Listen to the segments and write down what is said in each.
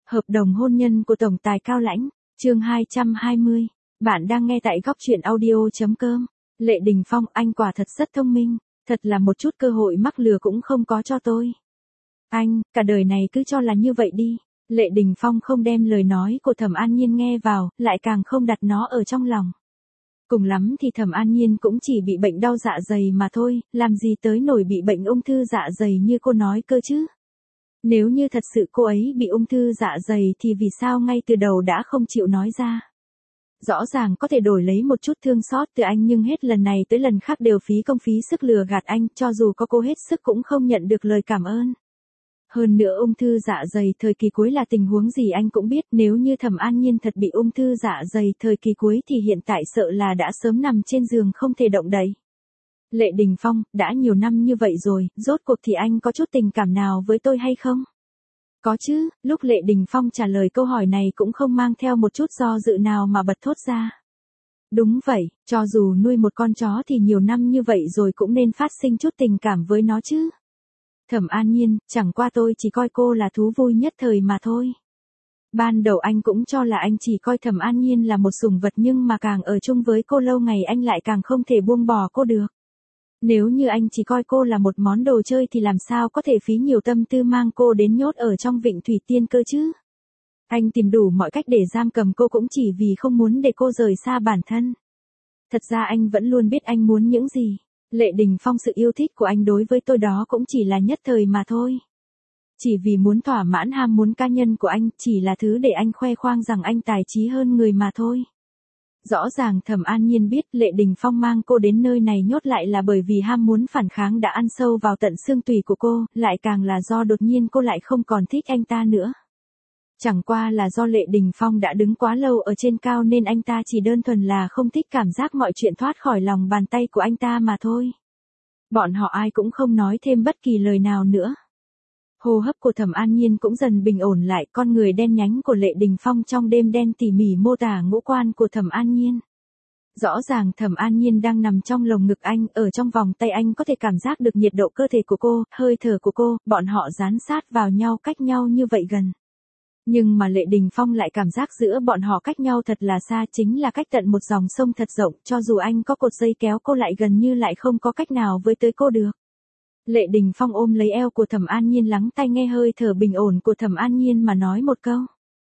Hợp đồng hôn nhân của Tổng tài Cao Lãnh, chương 220. Bạn đang nghe tại góc truyện audio.com. Lệ Đình Phong, anh quả thật rất thông minh, thật là một chút cơ hội mắc lừa cũng không có cho tôi. Anh, cả đời này cứ cho là như vậy đi. Lệ Đình Phong không đem lời nói của Thẩm An Nhiên nghe vào, lại càng không đặt nó ở trong lòng. Cùng lắm thì Thẩm An Nhiên cũng chỉ bị bệnh đau dạ dày mà thôi, làm gì tới nổi bị bệnh ung thư dạ dày như cô nói cơ chứ. Nếu như thật sự cô ấy bị ung thư dạ dày thì vì sao ngay từ đầu đã không chịu nói ra. Rõ ràng có thể đổi lấy một chút thương xót từ anh nhưng hết lần này tới lần khác đều phí công phí sức lừa gạt anh, cho dù có cố hết sức cũng không nhận được lời cảm ơn. Hơn nữa ung thư dạ dày thời kỳ cuối là tình huống gì anh cũng biết, nếu như Thẩm An Nhiên thật bị ung thư dạ dày thời kỳ cuối thì hiện tại sợ là đã sớm nằm trên giường không thể động đậy. Lệ Đình Phong, đã nhiều năm như vậy rồi, rốt cuộc thì anh có chút tình cảm nào với tôi hay không? Có chứ, lúc Lệ Đình Phong trả lời câu hỏi này cũng không mang theo một chút do dự nào mà bật thốt ra. Đúng vậy, cho dù nuôi một con chó thì nhiều năm như vậy rồi cũng nên phát sinh chút tình cảm với nó chứ. Thẩm An Nhiên, chẳng qua tôi chỉ coi cô là thú vui nhất thời mà thôi. Ban đầu anh cũng cho là anh chỉ coi Thẩm An Nhiên là một sủng vật nhưng mà càng ở chung với cô lâu ngày anh lại càng không thể buông bỏ cô được. Nếu như anh chỉ coi cô là một món đồ chơi thì làm sao có thể phí nhiều tâm tư mang cô đến nhốt ở trong Vịnh Thủy Tiên cơ chứ? Anh tìm đủ mọi cách để giam cầm cô cũng chỉ vì không muốn để cô rời xa bản thân. Thật ra anh vẫn luôn biết anh muốn những gì. Lệ Đình Phong, sự yêu thích của anh đối với tôi đó cũng chỉ là nhất thời mà thôi. Chỉ vì muốn thỏa mãn ham muốn cá nhân của anh, chỉ là thứ để anh khoe khoang rằng anh tài trí hơn người mà thôi. Rõ ràng Thẩm An Nhiên biết Lệ Đình Phong mang cô đến nơi này nhốt lại là bởi vì ham muốn phản kháng đã ăn sâu vào tận xương tủy của cô, lại càng là do đột nhiên cô lại không còn thích anh ta nữa. Chẳng qua là do Lệ Đình Phong đã đứng quá lâu ở trên cao nên anh ta chỉ đơn thuần là không thích cảm giác mọi chuyện thoát khỏi lòng bàn tay của anh ta mà thôi. Bọn họ ai cũng không nói thêm bất kỳ lời nào nữa. Hô hấp của Thẩm An Nhiên cũng dần bình ổn lại, con người đen nhánh của Lệ Đình Phong trong đêm đen tỉ mỉ mô tả ngũ quan của Thẩm An Nhiên. Rõ ràng Thẩm An Nhiên đang nằm trong lồng ngực anh, ở trong vòng tay anh có thể cảm giác được nhiệt độ cơ thể của cô, hơi thở của cô, bọn họ dán sát vào nhau cách nhau như vậy gần. Nhưng mà Lệ Đình Phong lại cảm giác giữa bọn họ cách nhau thật là xa, chính là cách tận một dòng sông thật rộng, cho dù anh có cột dây kéo cô lại gần như lại không có cách nào với tới cô được. Lệ Đình Phong ôm lấy eo của Thẩm An Nhiên lắng tai nghe hơi thở bình ổn của Thẩm An Nhiên mà nói một câu.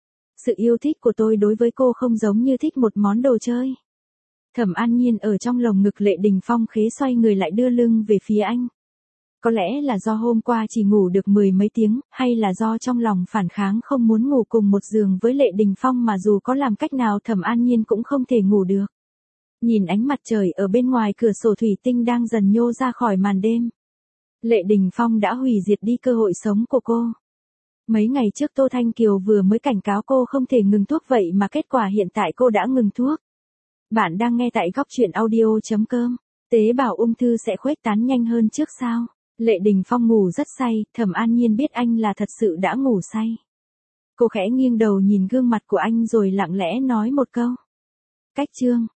Sự yêu thích của tôi đối với cô không giống như thích một món đồ chơi. Thẩm An Nhiên ở trong lồng ngực Lệ Đình Phong khế xoay người lại đưa lưng về phía anh. Có lẽ là do hôm qua chỉ ngủ được 10 mấy tiếng, hay là do trong lòng phản kháng không muốn ngủ cùng một giường với Lệ Đình Phong mà dù có làm cách nào Thẩm An Nhiên cũng không thể ngủ được. Nhìn ánh mặt trời ở bên ngoài cửa sổ thủy tinh đang dần nhô ra khỏi màn đêm. Lệ Đình Phong đã hủy diệt đi cơ hội sống của cô. Mấy ngày trước Tô Thanh Kiều vừa mới cảnh cáo cô không thể ngừng thuốc vậy mà kết quả hiện tại cô đã ngừng thuốc. Bạn đang nghe tại góc truyện audio.com. Tế bào ung thư sẽ khuếch tán nhanh hơn trước sao? Lệ Đình Phong ngủ rất say, Thẩm An Nhiên biết anh là thật sự đã ngủ say. Cô khẽ nghiêng đầu nhìn gương mặt của anh rồi lặng lẽ nói một câu. Cách chương.